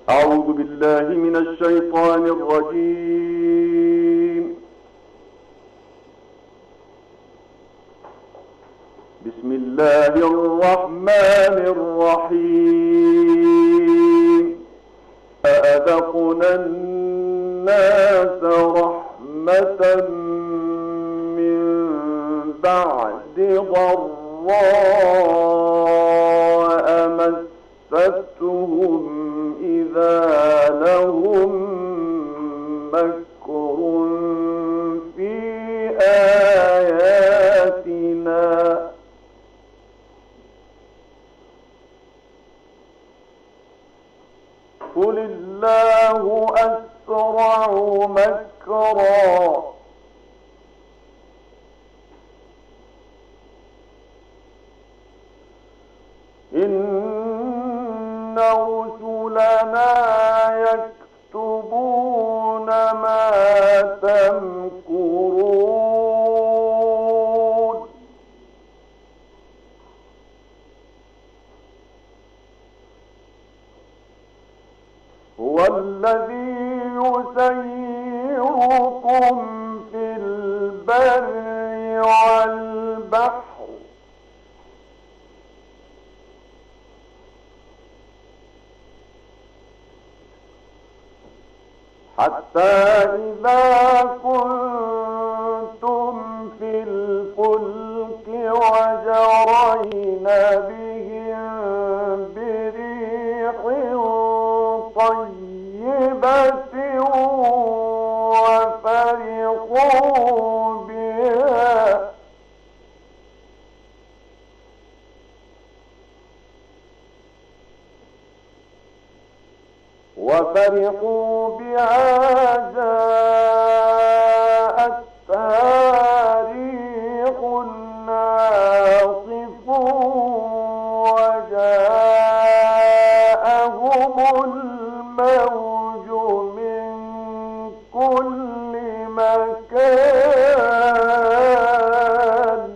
أعوذ بالله من الشيطان الرجيم. بسم الله الرحمن الرحيم. أذقنا الناس رحمة من بعد ضراء مستهم إذا لهم مكر في آياتنا قل الله أسرع مكرا إن رسلنا يكتبون ما تمكرون هو الذي يسيركم في البر والبحر حتى إذا كنتم في الفلك وجرين بهم بريح طيبة وفرحوا بها جاءتها ريح عاصف وجاءهم الموج من كل مكان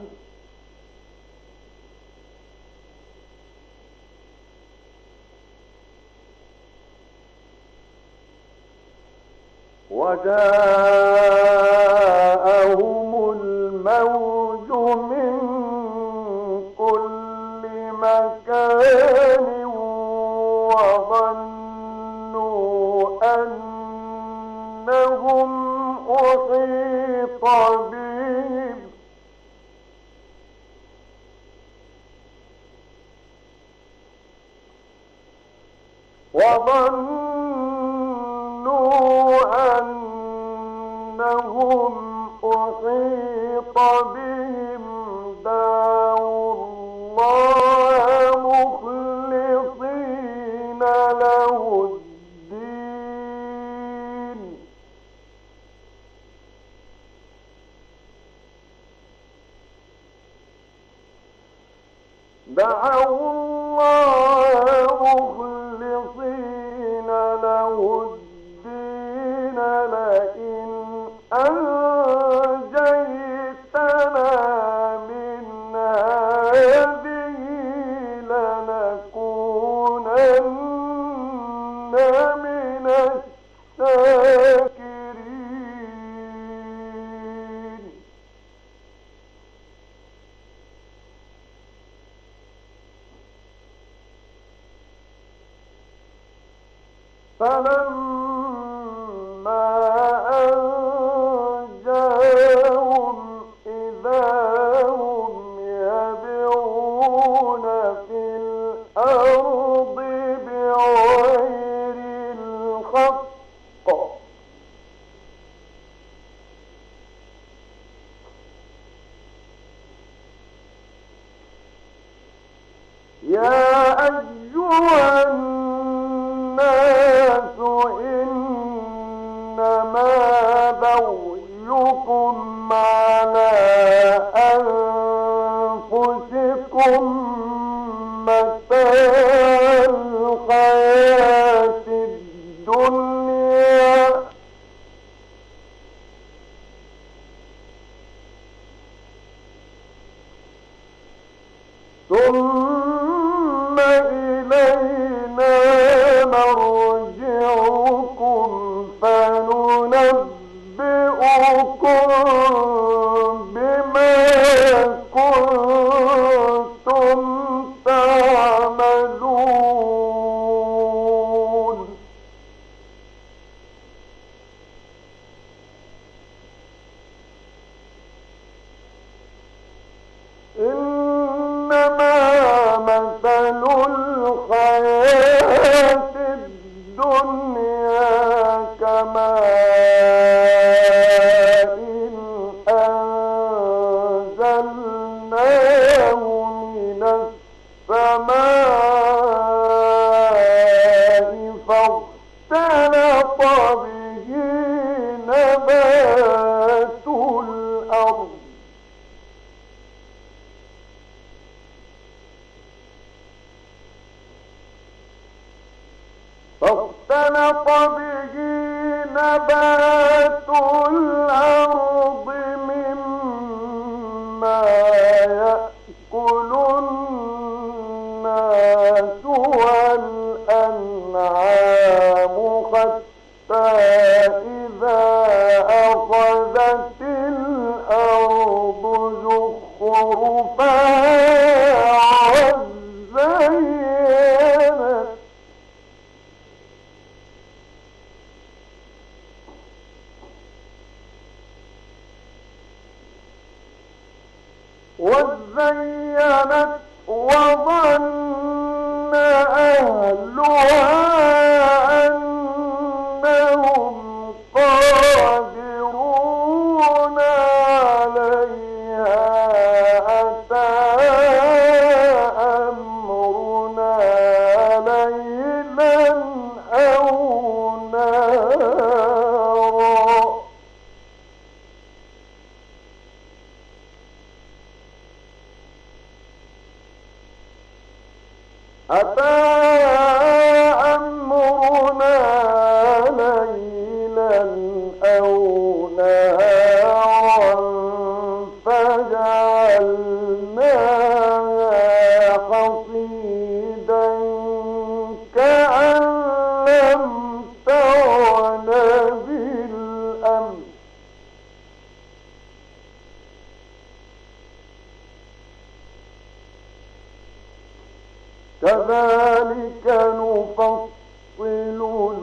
وظنوا أنهم أحيط بهم دعوا الله مخلصين له الدين لئن أنجيتنا من هذه لنكونن من الشاكرين فلما أنجاهم إذا هم يبغون في الأرض بغير الحق يا أيها الناس إنما بغيكم على أنفسكم متاع الحياة الدنيا ثم إلينا مرجعكم فاختلط به نبات الأرض مما يأكل الناس والأنعام حتى إذا أخذت الأرض زخرفها وزينت وظن أهلها أنهم قادرون عليها أتاها أمرنا ليلا أو نهارا أمرنا ليلا أو نهارا فجعلناها حصيدا كأن لم تغن بالأمس كذلك نفصل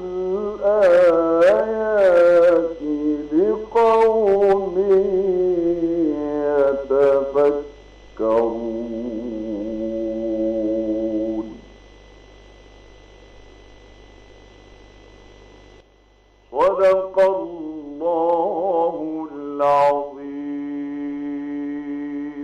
الآيات لقوم يتفكرون صدق الله العظيم.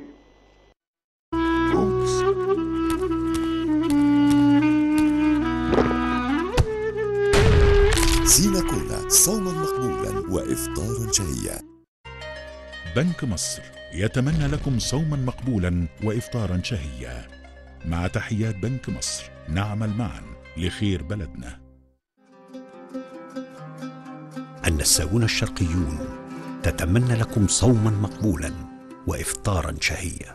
سيناكولا صوما مقبولا وإفطارا شهيا. بنك مصر يتمنى لكم صوما مقبولا وإفطارا شهيا. مع تحيات بنك مصر، نعمل معا لخير بلدنا. النساؤون الشرقيون تتمنى لكم صوما مقبولا وإفطارا شهيا.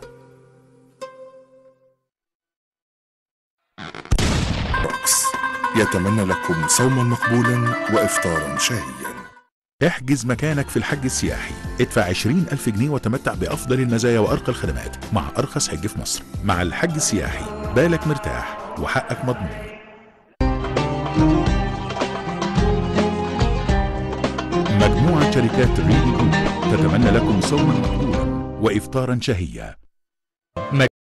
بوكس يتمنى لكم صوما مقبولا وإفطارا شهيا. احجز مكانك في الحج السياحي، ادفع 20,000 جنيه وتمتع بأفضل المزايا وأرقى الخدمات مع أرخص حج في مصر. مع الحج السياحي بالك مرتاح وحقك مضمون. مجموعة شركات ريدي جروب تتمنى لكم صوما مقبولا وإفطارا شهيا.